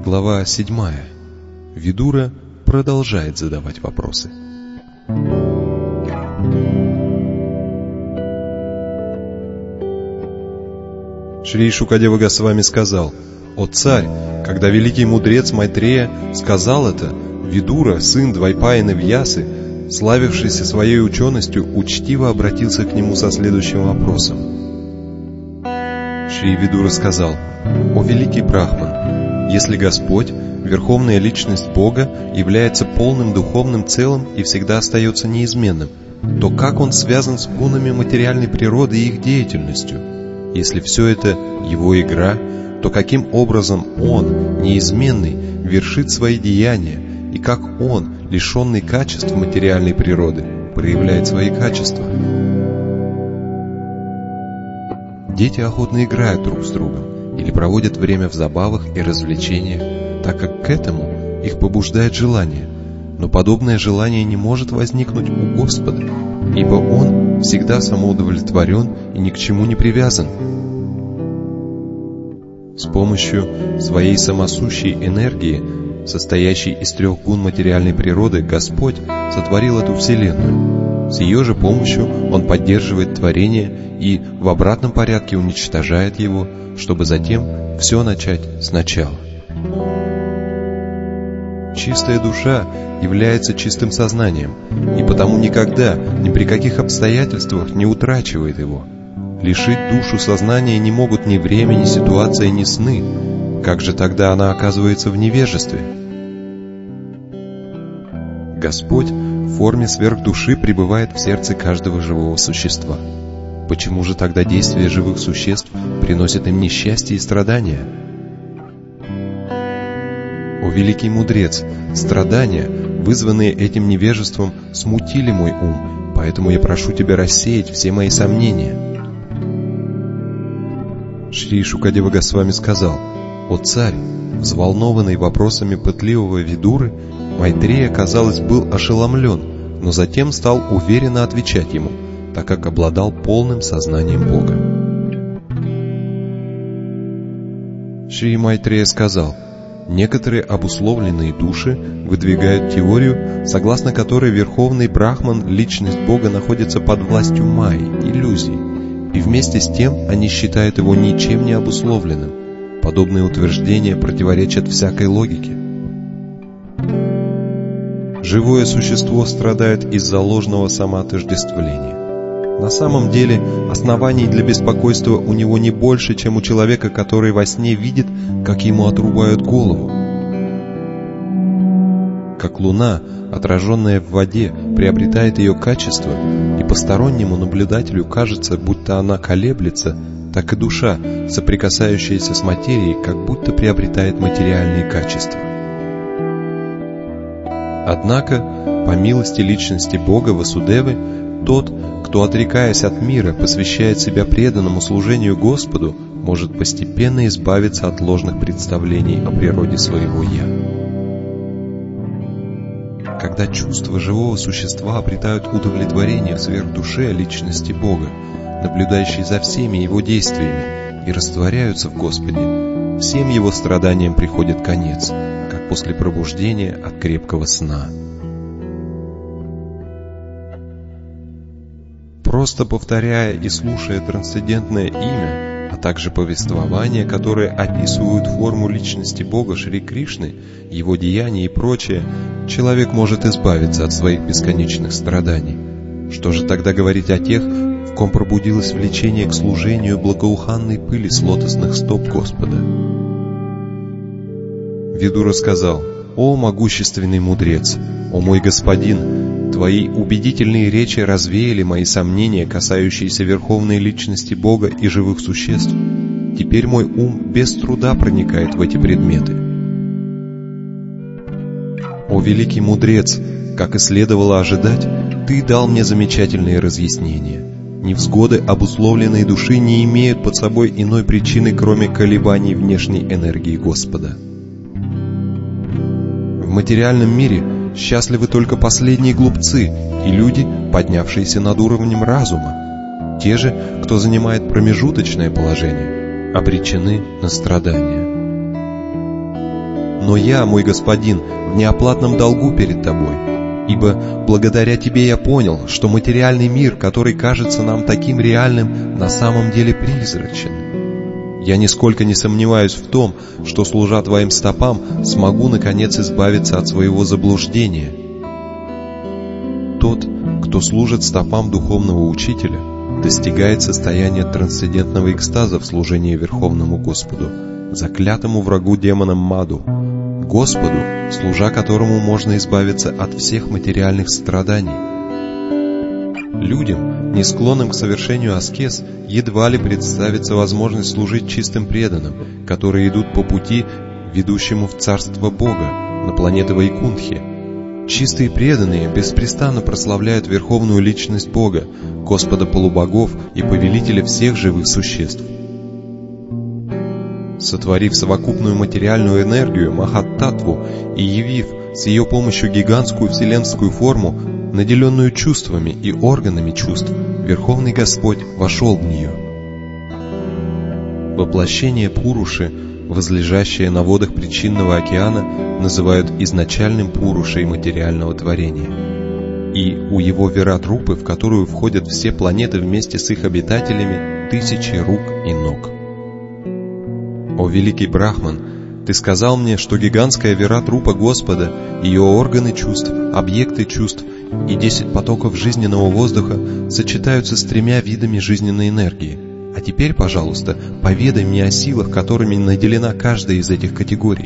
Глава 7. Видура продолжает задавать вопросы. Шри Шукадева Госвами сказал: «О царь, когда великий мудрец Майтрея сказал это, Видура, сын Двайпаяны Вьясы, славившийся своей ученостью, учтиво обратился к нему со следующим вопросом. Шри Видура сказал: «О великий Брахман, если Господь, Верховная Личность Бога, является полным духовным целым и всегда остается неизменным, то как Он связан с гунами материальной природы и их деятельностью? Если все это Его игра, то каким образом Он, неизменный, вершит свои деяния, и как Он, лишенный качеств материальной природы, проявляет свои качества?» Дети охотно играют друг с другом или проводят время в забавах и развлечениях, так как к этому их побуждает желание, но подобное желание не может возникнуть у Господа, ибо Он всегда самоудовлетворен и ни к чему не привязан. С помощью своей самосущей энергии, состоящей из 3 гун материальной природы, Господь сотворил эту вселенную. С ее же помощью Он поддерживает творение и в обратном порядке уничтожает его, чтобы затем все начать сначала. Чистая душа является чистым сознанием, и потому никогда, ни при каких обстоятельствах не утрачивает его. Лишить душу сознания не могут ни время, ни ситуация, ни сны. Как же тогда она оказывается в невежестве? Господь в форме сверхдуши пребывает в сердце каждого живого существа. Почему же тогда действия живых существ приносят им несчастье и страдания? О великий мудрец, страдания, вызванные этим невежеством, смутили мой ум, поэтому я прошу тебя рассеять все мои сомнения. Шри Шукадева Госвами сказал: «О царь, взволнованный вопросами пытливого Видуры, Майтрея, казалось, был ошеломлен, но затем стал уверенно отвечать ему, так как обладал полным сознанием Бога». Шри Майтрея сказал: «Некоторые обусловленные души выдвигают теорию, согласно которой Верховный Брахман, Личность Бога, находится под властью майи, иллюзий, и вместе с тем они считают его ничем не обусловленным. Подобные утверждения противоречат всякой логике. Живое существо страдает из-за ложного самоотождествления. На самом деле, оснований для беспокойства у него не больше, чем у человека, который во сне видит, как ему отрубают голову. Как луна, отраженная в воде, приобретает ее качество, и постороннему наблюдателю кажется, будто она колеблется, так и душа, соприкасающаяся с материей, как будто приобретает материальные качества. Однако, по милости Личности Бога Васудевы, тот, кто, отрекаясь от мира, посвящает себя преданному служению Господу, может постепенно избавиться от ложных представлений о природе своего «Я». Когда чувства живого существа обретают удовлетворение в сверхдуше Личности Бога, наблюдающей за всеми его действиями, и растворяются в Господе, всем его страданиям приходит конец, как после пробуждения от крепкого сна. Просто повторяя и слушая трансцендентное имя, а также повествования, которые описывают форму Личности Бога Шри Кришны, его деяния и прочее, человек может избавиться от своих бесконечных страданий. Что же тогда говорить о тех, в ком пробудилось влечение к служению благоуханной пыли с лотосных стоп Господа? Видура сказал: «О могущественный мудрец, о мой господин, твои убедительные речи развеяли мои сомнения, касающиеся Верховной Личности Бога и живых существ. Теперь мой ум без труда проникает в эти предметы». О великий мудрец, как и следовало ожидать, ты дал мне замечательные разъяснения. Невзгоды обусловленной души не имеют под собой иной причины, кроме колебаний внешней энергии Господа. В материальном мире счастливы только последние глупцы и люди, поднявшиеся над уровнем разума. Те же, кто занимает промежуточное положение, обречены на страдания. но я, мой Господин, в неоплатном долгу перед Тобой, ибо благодаря Тебе я понял, что материальный мир, который кажется нам таким реальным, на самом деле призрачен. Я нисколько не сомневаюсь в том, что, служа Твоим стопам, смогу, наконец, избавиться от своего заблуждения. Тот, кто служит стопам духовного учителя, достигает состояния трансцендентного экстаза в служении Верховному Господу, заклятому врагу демоном Маду, Господу, служа которому можно избавиться от всех материальных страданий. Людям, не склонным к совершению аскез, едва ли представится возможность служить чистым преданным, которые идут по пути, ведущему в Царство Бога, на планеты Вайкунтхи. Чистые преданные беспрестанно прославляют Верховную Личность Бога, Господа полубогов и Повелителя всех живых существ. Сотворив совокупную материальную энергию Махат-Татву и явив с ее помощью гигантскую вселенскую форму, наделенную чувствами и органами чувств, Верховный Господь вошел в нее. Воплощение Пуруши, возлежащее на водах причинного океана, называют изначальным Пурушей материального творения. И у его Вират-рупы, в которую входят все планеты вместе с их обитателями, тысячи рук и ног. О великий Брахман, Ты сказал мне, что гигантская Вират-рупа Господа, ее органы чувств, объекты чувств и 10 потоков жизненного воздуха сочетаются с 3 видами жизненной энергии. А теперь, пожалуйста, поведай мне о силах, которыми наделена каждая из этих категорий.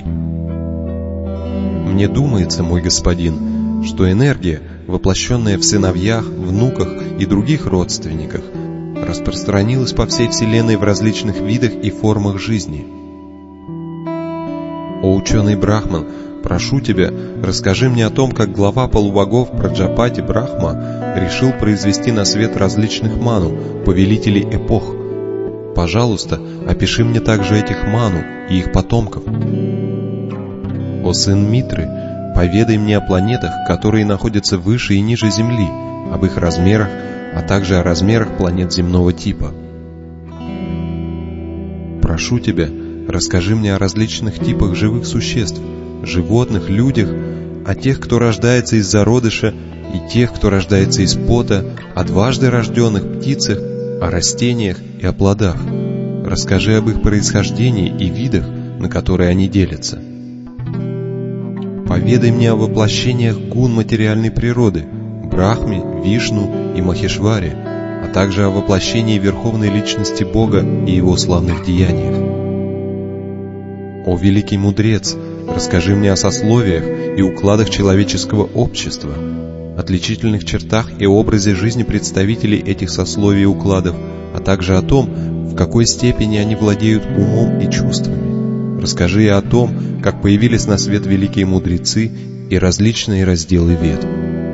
Мне думается, мой Господин, что энергия, воплощенная в сыновьях, внуках и других родственниках, распространилась по всей Вселенной в различных видах и формах жизни. О ученый Брахман, прошу тебя, расскажи мне о том, как глава полубогов Праджапати Брахма решил произвести на свет различных ману, повелителей эпох. Пожалуйста, опиши мне также этих ману и их потомков. О сын Митры, поведай мне о планетах, которые находятся выше и ниже Земли, об их размерах, а также о размерах планет земного типа. Прошу тебя, расскажи мне о различных типах живых существ, животных, людях, о тех, кто рождается из зародыша, и тех, кто рождается из пота, о дважды рожденных птицах, о растениях и о плодах. Расскажи об их происхождении и видах, на которые они делятся. Поведай мне о воплощениях гун материальной природы, Брахме, Вишну и Махешваре, а также о воплощении Верховной Личности Бога и Его славных деяниях. О великий мудрец, расскажи мне о сословиях и укладах человеческого общества, отличительных чертах и образе жизни представителей этих сословий и укладов, а также о том, в какой степени они владеют умом и чувствами. Расскажи и о том, как появились на свет великие мудрецы и различные разделы Вед.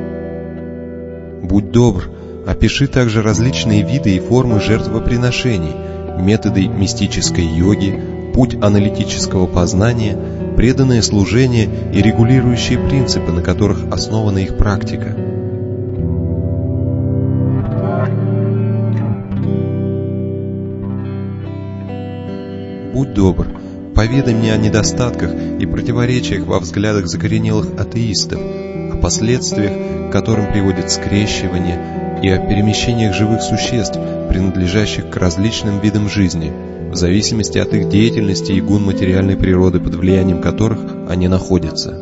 Будь добр, опиши также различные виды и формы жертвоприношений, методы мистической йоги, путь аналитического познания, преданное служение и регулирующие принципы, на которых основана их практика. Будь добр, поведай мне о недостатках и противоречиях во взглядах закоренелых атеистов, о последствиях, к которым приводит скрещивание, и о перемещениях живых существ, принадлежащих к различным видам жизни, в зависимости от их деятельности и гун материальной природы, под влиянием которых они находятся.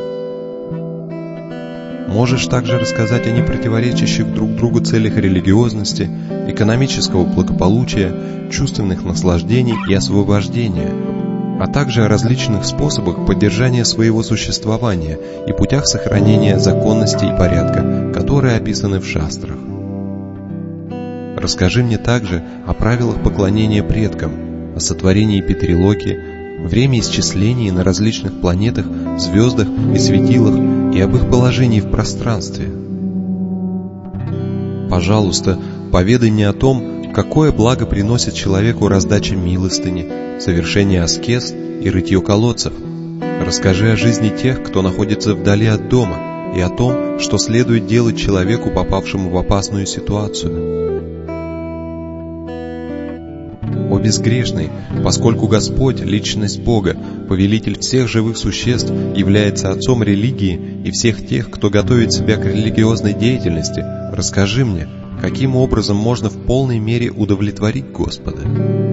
Можешь также рассказать о непротиворечащих друг другу целях религиозности, экономического благополучия, чувственных наслаждений и освобождения, а также о различных способах поддержания своего существования и путях сохранения законности и порядка, которые описаны в шастрах. Расскажи мне также о правилах поклонения предкам, о сотворении Питрилоки, время исчислений на различных планетах, звездах и светилах и об их положении в пространстве. Пожалуйста, поведай мне о том, какое благо приносит человеку раздача милостыни, совершение аскез и рытье колодцев. Расскажи о жизни тех, кто находится вдали от дома, и о том, что следует делать человеку, попавшему в опасную ситуацию. О безгрешный, поскольку Господь, личность Бога, повелитель всех живых существ, является отцом религии и всех тех, кто готовит себя к религиозной деятельности, расскажи мне, каким образом можно в полной мере удовлетворить Господа?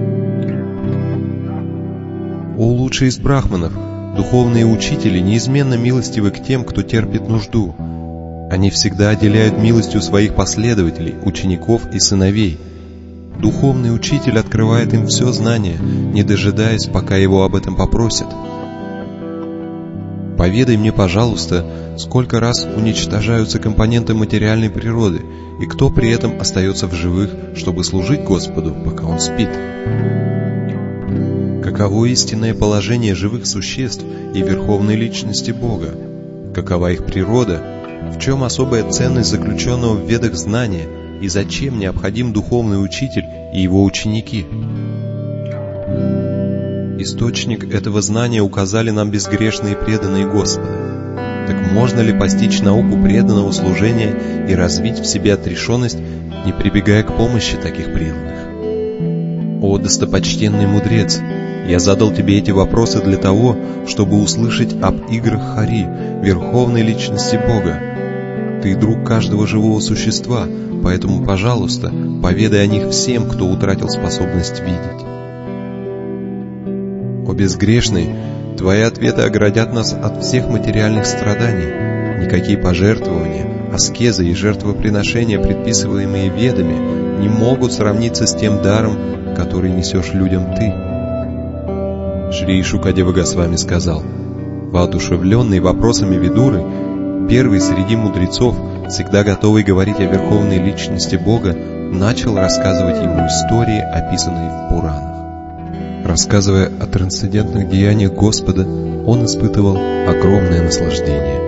О лучший из брахманов, духовные учители неизменно милостивы к тем, кто терпит нужду. Они всегда отделяют милостью своих последователей, учеников и сыновей. Духовный учитель открывает им все знание, не дожидаясь, пока его об этом попросят. Поведай мне, пожалуйста, сколько раз уничтожаются компоненты материальной природы, и кто при этом остается в живых, чтобы служить Господу, пока он спит? Каково истинное положение живых существ и верховной личности Бога? Какова их природа? В чем особая ценность заключенного в ведах знания? И зачем необходим духовный учитель и его ученики? Источник этого знания указали нам безгрешные преданные Господа. Так можно ли постичь науку преданного служения и развить в себе отрешенность, не прибегая к помощи таких преданных? О, достопочтенный мудрец! Я задал тебе эти вопросы для того, чтобы услышать об играх Хари, верховной личности Бога. Ты друг каждого живого существа, поэтому, пожалуйста, поведай о них всем, кто утратил способность видеть. О безгрешный, твои ответы оградят нас от всех материальных страданий. Никакие пожертвования, аскезы и жертвоприношения, предписываемые ведами, не могут сравниться с тем даром, который несешь людям ты. Шри Шукадева Госвами сказал: воодушевленный вопросами Видуры, первый среди мудрецов, всегда готовый говорить о верховной личности Бога, начал рассказывать ему истории, описанные в Пуранах. Рассказывая о трансцендентных деяниях Господа, он испытывал огромное наслаждение.